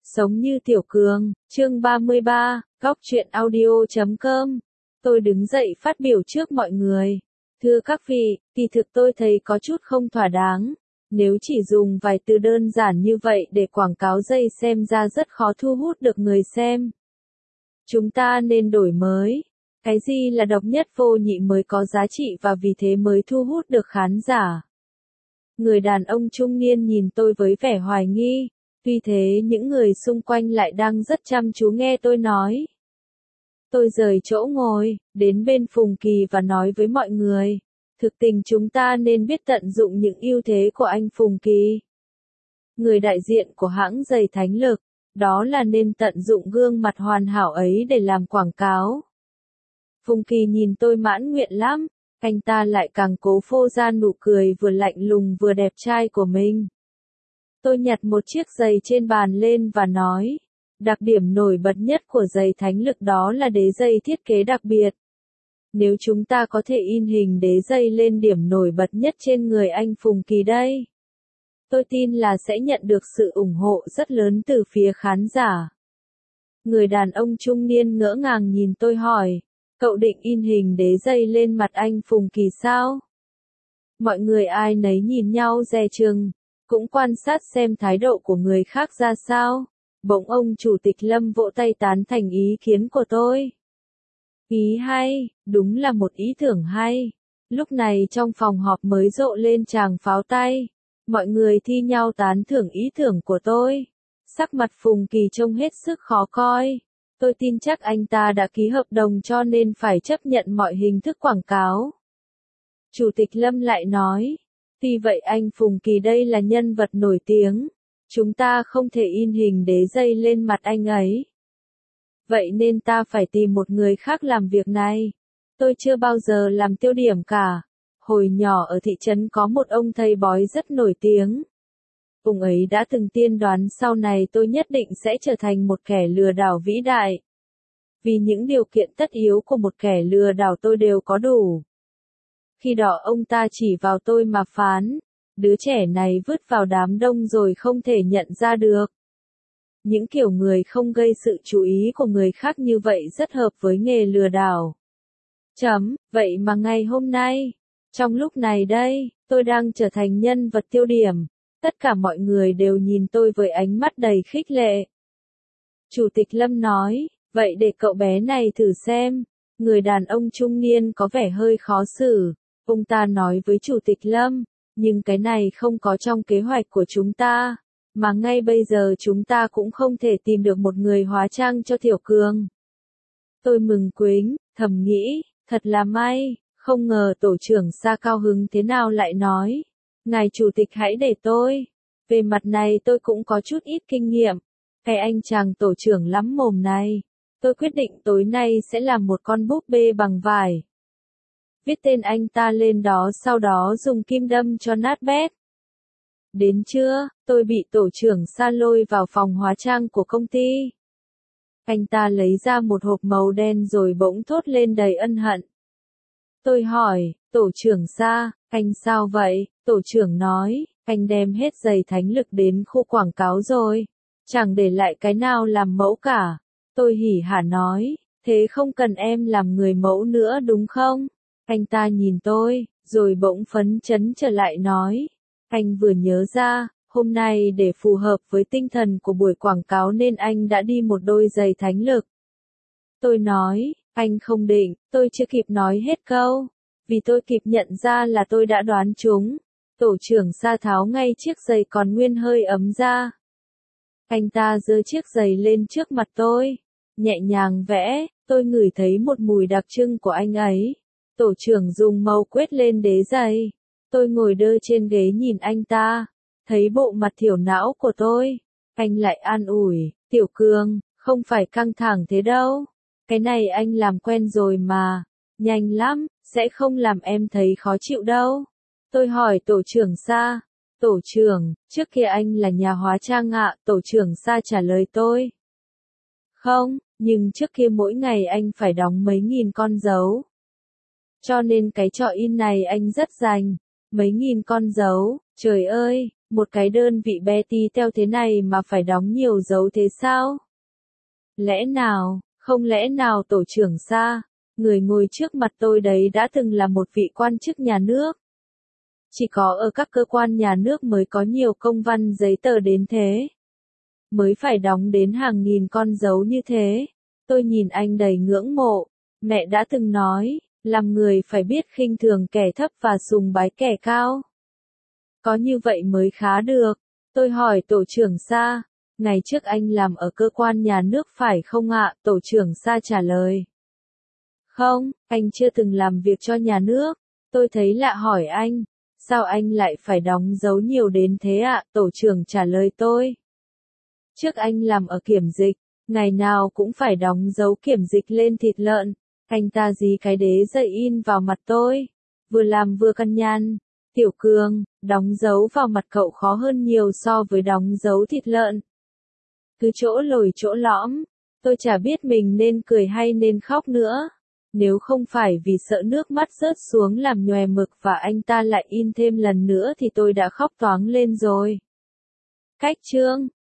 Sống như Tiểu Cường, chương 33, góc truyện audio.com. Tôi đứng dậy phát biểu trước mọi người. Thưa các vị, kỳ thực tôi thấy có chút không thỏa đáng. Nếu chỉ dùng vài từ đơn giản như vậy để quảng cáo dây xem ra rất khó thu hút được người xem. Chúng ta nên đổi mới. Cái gì là độc nhất vô nhị mới có giá trị và vì thế mới thu hút được khán giả. Người đàn ông trung niên nhìn tôi với vẻ hoài nghi. Tuy thế những người xung quanh lại đang rất chăm chú nghe tôi nói. Tôi rời chỗ ngồi, đến bên Phùng Kỳ và nói với mọi người. Thực tình chúng ta nên biết tận dụng những ưu thế của anh Phùng Kỳ. Người đại diện của hãng giày Thánh Lực, đó là nên tận dụng gương mặt hoàn hảo ấy để làm quảng cáo. Phùng Kỳ nhìn tôi mãn nguyện lắm, anh ta lại càng cố phô ra nụ cười vừa lạnh lùng vừa đẹp trai của mình. Tôi nhặt một chiếc giày trên bàn lên và nói, đặc điểm nổi bật nhất của giày Thánh Lực đó là đế giày thiết kế đặc biệt. Nếu chúng ta có thể in hình đế giày lên điểm nổi bật nhất trên người anh Phùng Kỳ đây, tôi tin là sẽ nhận được sự ủng hộ rất lớn từ phía khán giả. Người đàn ông trung niên ngỡ ngàng nhìn tôi hỏi, cậu định in hình đế giày lên mặt anh Phùng Kỳ sao? Mọi người ai nấy nhìn nhau dè chừng, cũng quan sát xem thái độ của người khác ra sao. Bỗng ông Chủ tịch Lâm vỗ tay tán thành ý kiến của tôi. Ý hay, đúng là một ý tưởng hay. Lúc này trong phòng họp mới rộ lên tràng pháo tay. Mọi người thi nhau tán thưởng ý tưởng của tôi. Sắc mặt Phùng Kỳ trông hết sức khó coi. Tôi tin chắc anh ta đã ký hợp đồng cho nên phải chấp nhận mọi hình thức quảng cáo. Chủ tịch Lâm lại nói. Tuy vậy anh Phùng Kỳ đây là nhân vật nổi tiếng. Chúng ta không thể in hình đế giày lên mặt anh ấy. Vậy nên ta phải tìm một người khác làm việc này. Tôi chưa bao giờ làm tiêu điểm cả. Hồi nhỏ ở thị trấn có một ông thầy bói rất nổi tiếng. Ông ấy đã từng tiên đoán sau này tôi nhất định sẽ trở thành một kẻ lừa đảo vĩ đại. Vì những điều kiện tất yếu của một kẻ lừa đảo tôi đều có đủ. Khi đó ông ta chỉ vào tôi mà phán, đứa trẻ này vứt vào đám đông rồi không thể nhận ra được. Những kiểu người không gây sự chú ý của người khác như vậy rất hợp với nghề lừa đảo. Vậy mà ngày hôm nay, trong lúc này đây, tôi đang trở thành nhân vật tiêu điểm. Tất cả mọi người đều nhìn tôi với ánh mắt đầy khích lệ. Chủ tịch Lâm nói, vậy để cậu bé này thử xem. Người đàn ông trung niên có vẻ hơi khó xử. Ông ta nói với Chủ tịch Lâm, nhưng cái này không có trong kế hoạch của chúng ta. Mà ngay bây giờ chúng ta cũng không thể tìm được một người hóa trang cho Tiểu Cường. Tôi mừng quính, thầm nghĩ, thật là may, không ngờ tổ trưởng Sa cao hứng thế nào lại nói. Ngài Chủ tịch hãy để tôi. Về mặt này tôi cũng có chút ít kinh nghiệm. Cái anh chàng tổ trưởng lắm mồm này. Tôi quyết định tối nay sẽ làm một con búp bê bằng vải. Viết tên anh ta lên đó sau đó dùng kim đâm cho nát bét. Đến trưa, tôi bị tổ trưởng Sa lôi vào phòng hóa trang của công ty. Anh ta lấy ra một hộp màu đen rồi bỗng thốt lên đầy ân hận. Tôi hỏi, tổ trưởng Sa, anh sao vậy? Tổ trưởng nói, anh đem hết giày Thánh Lực đến khu quảng cáo rồi. Chẳng để lại cái nào làm mẫu cả. Tôi hỉ hả nói, thế không cần em làm người mẫu nữa đúng không? Anh ta nhìn tôi, rồi bỗng phấn chấn trở lại nói. Anh vừa nhớ ra, hôm nay để phù hợp với tinh thần của buổi quảng cáo nên anh đã đi một đôi giày Thánh Lực. Tôi nói, anh không định, tôi chưa kịp nói hết câu. Vì tôi kịp nhận ra là tôi đã đoán trúng. Tổ trưởng Sa tháo ngay chiếc giày còn nguyên hơi ấm ra. Anh ta giơ chiếc giày lên trước mặt tôi. Nhẹ nhàng vẽ, tôi ngửi thấy một mùi đặc trưng của anh ấy. Tổ trưởng dùng màu quét lên đế giày. Tôi ngồi đơ trên ghế nhìn anh ta. Thấy bộ mặt thiểu não của tôi. Anh lại an ủi, Tiểu Cường, không phải căng thẳng thế đâu. Cái này anh làm quen rồi mà. Nhanh lắm, sẽ không làm em thấy khó chịu đâu. Tôi hỏi tổ trưởng Sa. Tổ trưởng, trước kia anh là nhà hóa trang ạ, tổ trưởng Sa trả lời tôi. Không, nhưng trước kia mỗi ngày anh phải đóng mấy nghìn con dấu. Cho nên cái trò in này anh rất dành. Mấy nghìn con dấu, trời ơi, Một cái đơn vị bé tí teo thế này mà phải đóng nhiều dấu thế sao? Lẽ nào, không lẽ nào tổ trưởng Sa, người ngồi trước mặt tôi đấy đã từng là một vị quan chức nhà nước? Chỉ có ở các cơ quan nhà nước mới có nhiều công văn giấy tờ đến thế. Mới phải đóng đến hàng nghìn con dấu như thế. Tôi nhìn anh đầy ngưỡng mộ. Mẹ đã từng nói, làm người phải biết khinh thường kẻ thấp và sùng bái kẻ cao. Có như vậy mới khá được. Tôi hỏi tổ trưởng Sa, ngày trước anh làm ở cơ quan nhà nước phải không ạ? Tổ trưởng Sa trả lời. Không, anh chưa từng làm việc cho nhà nước. Tôi thấy lạ hỏi anh, sao anh lại phải đóng dấu nhiều đến thế ạ? Tổ trưởng trả lời tôi. Trước anh làm ở kiểm dịch, ngày nào cũng phải đóng dấu kiểm dịch lên thịt lợn. Anh ta dí cái đế dậy in vào mặt tôi. Vừa làm vừa căn nhăn. Tiểu Cường, đóng dấu vào mặt cậu khó hơn nhiều so với đóng dấu thịt lợn. Cứ chỗ lồi chỗ lõm. Tôi chả biết mình nên cười hay nên khóc nữa. Nếu không phải vì sợ nước mắt rớt xuống làm nhòe mực và anh ta lại in thêm lần nữa thì tôi đã khóc toáng lên rồi. Cách chương